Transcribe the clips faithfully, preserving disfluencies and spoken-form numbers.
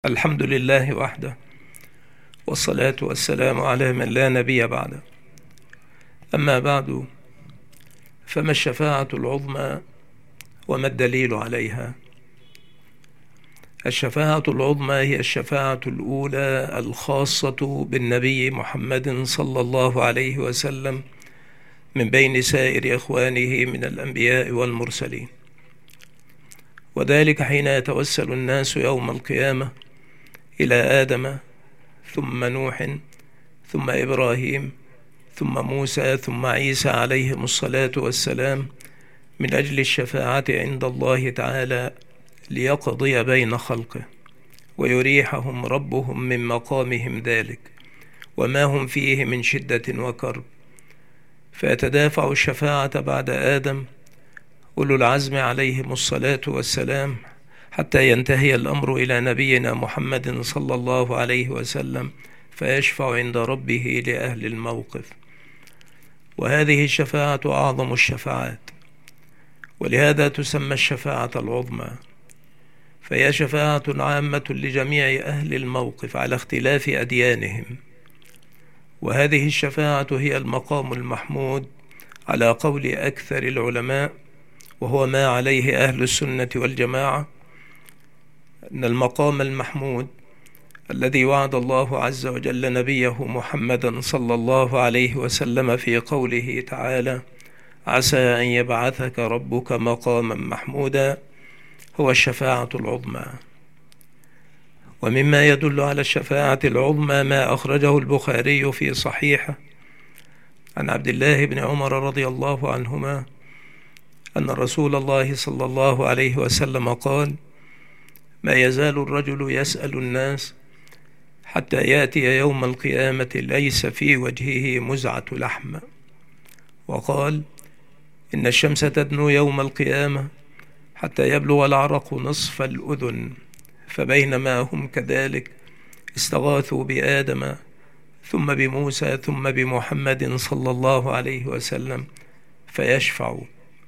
الحمد لله وحده، والصلاة والسلام على من لا نبي بعده. أما بعد، فما الشفاعة العظمى وما الدليل عليها؟ الشفاعة العظمى هي الشفاعة الأولى الخاصة بالنبي محمد صلى الله عليه وسلم من بين سائر إخوانه من الأنبياء والمرسلين، وذلك حين يتوسل الناس يوم القيامة إلى آدم ثم نوح ثم إبراهيم ثم موسى ثم عيسى عليهم الصلاة والسلام من أجل الشفاعة عند الله تعالى ليقضي بين خلقه ويريحهم ربهم من مقامهم ذلك وما هم فيه من شدة وكرب. فيتدافع الشفاعة بعد آدم أولو العزم عليهم الصلاة والسلام حتى ينتهي الأمر إلى نبينا محمد صلى الله عليه وسلم فيشفع عند ربه لأهل الموقف. وهذه الشفاعة أعظم الشفاعات، ولهذا تسمى الشفاعة العظمى، فهي شفاعة عامة لجميع أهل الموقف على اختلاف أديانهم. وهذه الشفاعة هي المقام المحمود على قول أكثر العلماء، وهو ما عليه أهل السنة والجماعة، أن المقام المحمود الذي وعد الله عز وجل نبيه محمدا صلى الله عليه وسلم في قوله تعالى: عسى أن يبعثك ربك مقاما محمودا، هو الشفاعة العظمى. ومما يدل على الشفاعة العظمى ما أخرجه البخاري في صحيحه عن عبد الله بن عمر رضي الله عنهما أن رسول الله صلى الله عليه وسلم قال: ما يزال الرجل يسأل الناس حتى يأتي يوم القيامة ليس في وجهه مزعة لحم. وقال: إن الشمس تدنو يوم القيامة حتى يبلغ العرق نصف الأذن، فبينما هم كذلك استغاثوا بآدم ثم بموسى ثم بمحمد صلى الله عليه وسلم فيشفعوا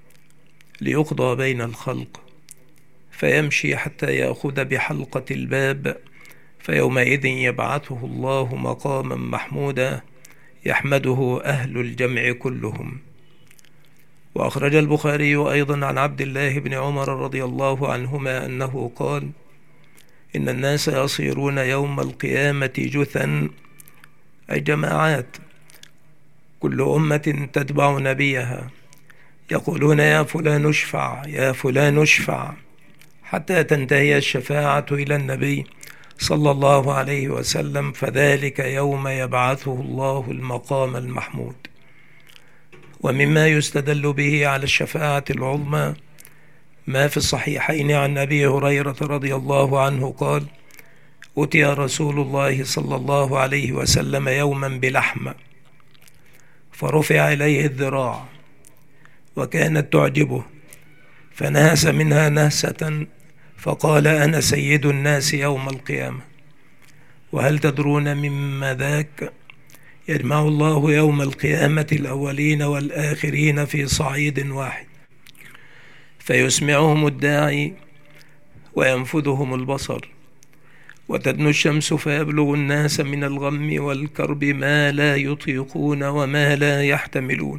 ليقضى بين الخلق، فيمشي حتى يأخذ بحلقة الباب، فيومئذ يبعثه الله مقاما محمودا يحمده أهل الجمع كلهم. وأخرج البخاري أيضا عن عبد الله بن عمر رضي الله عنهما أنه قال: إن الناس يصيرون يوم القيامة جثا، أي جماعات، كل أمة تتبع نبيها، يقولون: يا فلان اشفع، يا فلان اشفع، حتى تنتهي الشفاعة إلى النبي صلى الله عليه وسلم، فذلك يوم يبعثه الله المقام المحمود. ومما يستدل به على الشفاعة العظمى ما في الصحيحين عن أبي هريرة رضي الله عنه قال: أتي رسول الله صلى الله عليه وسلم يوما بلحمة فرفع إليه الذراع وكانت تعجبه، فنهس منها نهسة فقال: أنا سيد الناس يوم القيامة، وهل تدرون مما ذاك؟ يجمع الله يوم القيامة الأولين والآخرين في صعيد واحد، فيسمعهم الداعي وينفذهم البصر، وتدنو الشمس فيبلغ الناس من الغم والكرب ما لا يطيقون وما لا يحتملون،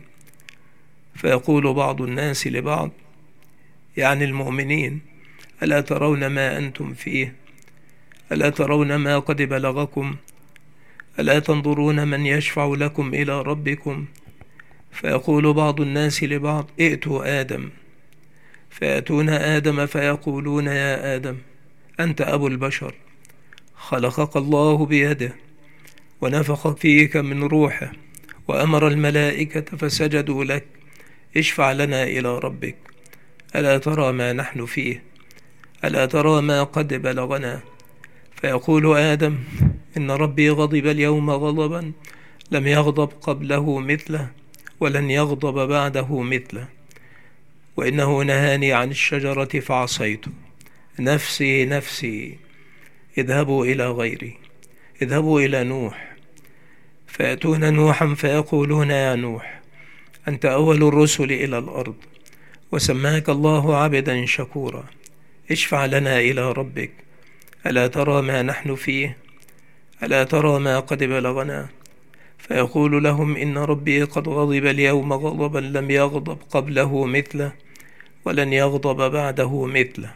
فيقول بعض الناس لبعض، يعني المؤمنين: ألا ترون ما أنتم فيه؟ ألا ترون ما قد بلغكم؟ ألا تنظرون من يشفع لكم إلى ربكم؟ فيقول بعض الناس لبعض: ائتوا آدم. فيأتون آدم فيقولون: يا آدم، أنت أبو البشر، خلقك الله بيده ونفخ فيك من روحه وأمر الملائكة فسجدوا لك، اشفع لنا إلى ربك. ألا ترى ما نحن فيه؟ ألا ترى ما قد بلغنا؟ فيقول آدم: إن ربي غضب اليوم غضبا لم يغضب قبله مثله ولن يغضب بعده مثله، وإنه نهاني عن الشجرة فعصيته، نفسي نفسي، اذهبوا إلى غيري، اذهبوا إلى نوح. فيأتون نوحا فيقولون: يا نوح، أنت أول الرسل إلى الأرض، وسماك الله عبدا شكورا، اشفع لنا إلى ربك. ألا ترى ما نحن فيه؟ ألا ترى ما قد بلغنا؟ فيقول لهم إن ربي قد غضب اليوم غضبا لم يغضب قبله مثله ولن يغضب بعده مثله،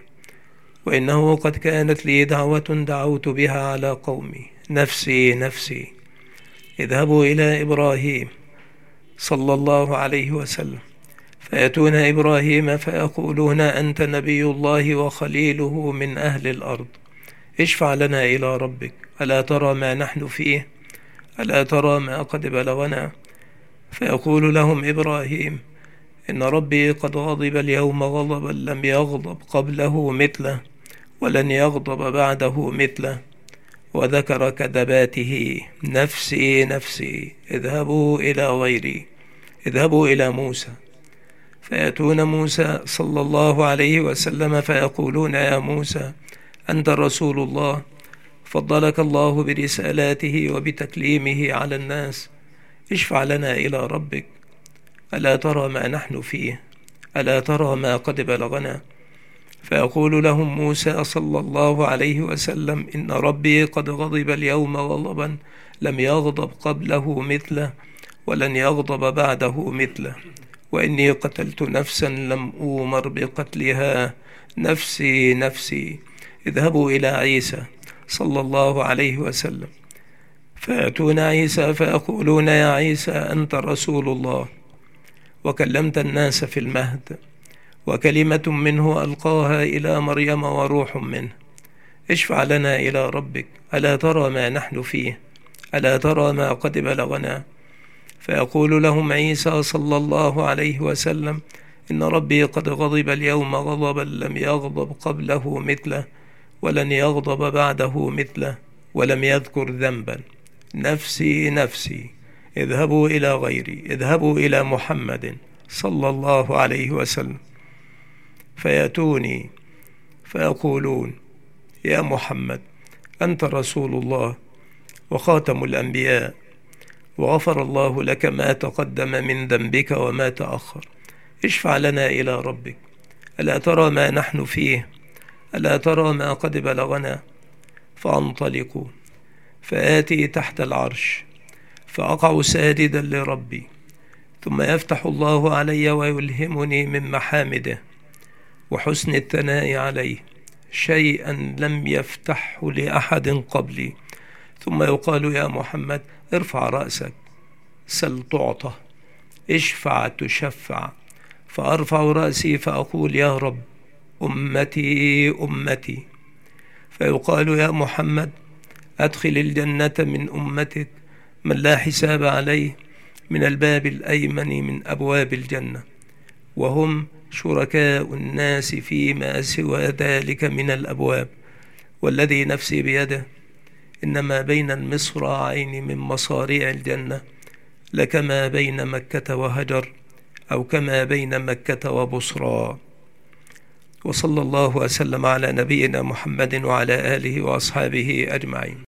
وإنه قد كانت لي دعوة دعوت بها على قومي، نفسي نفسي. اذهبوا إلى إبراهيم صلى الله عليه وسلم فيأتون إبراهيم فيقولون أنت نبي الله وخليله من أهل الأرض، اشفع لنا إلى ربك، ألا ترى ما نحن فيه؟ ألا ترى ما قد بلغنا؟ فيقول لهم إبراهيم إن ربي قد غضب اليوم غضبا لم يغضب قبله مثله ولن يغضب بعده مثله، وذكر كذباته، نفسي نفسي. اذهبوا إلى غيري، اذهبوا إلى موسى. فيأتون موسى صلى الله عليه وسلم فيقولون يا موسى أنت رسول الله، فضلك الله برسالاته وبتكليمه على الناس، اشفع لنا إلى ربك، ألا ترى ما نحن فيه؟ ألا ترى ما قد بلغنا؟ فيقول لهم موسى صلى الله عليه وسلم إن ربي قد غضب اليوم غضبا لم يغضب قبله مثله ولن يغضب بعده مثله، وإني قتلت نفسا لم أؤمر بقتلها، نفسي نفسي. اذهبوا إلى عيسى صلى الله عليه وسلم فيأتون عيسى فيقولون يا عيسى أنت رسول الله وكلمت الناس في المهد، وكلمة منه ألقاها إلى مريم وروح منه، اشفع لنا إلى ربك، ألا ترى ما نحن فيه؟ ألا ترى ما قد بلغنا؟ فيقول لهم عيسى صلى الله عليه وسلم إن ربي قد غضب اليوم غضبا لم يغضب قبله مثله ولن يغضب بعده مثله ولم يذكر ذنبا، نفسي نفسي. اذهبوا إلى غيري، اذهبوا إلى محمد صلى الله عليه وسلم. فيأتوني فيقولون يا محمد أنت رسول الله وخاتم الأنبياء، وغفر الله لك ما تقدم من ذنبك وما تأخر، اشفع لنا إلى ربك، ألا ترى ما نحن فيه؟ ألا ترى ما قد بلغنا؟ فأنطلق فآتي تحت العرش فأقع ساجدا لربي، ثم يفتح الله علي ويلهمني من محامده وحسن الثناء عليه شيئا لم يفتحه لأحد قبلي، ثم يقال يا محمد ارفع رأسك سل تعطى، اشفع تشفع. فأرفع رأسي فأقول يا رب أمتي أمتي. فيقال يا محمد أدخل الجنة من أمتك من لا حساب عليه من الباب الأيمن من أبواب الجنة، وهم شركاء الناس فيما سوى ذلك من الأبواب، والذي نفسي بيده إنما بين المصراعين من مصاريع الجنة لكما بين مكة وهجر، أو كما بين مكة وبصرى. وصلى الله وسلم على نبينا محمد وعلى آله وأصحابه أجمعين.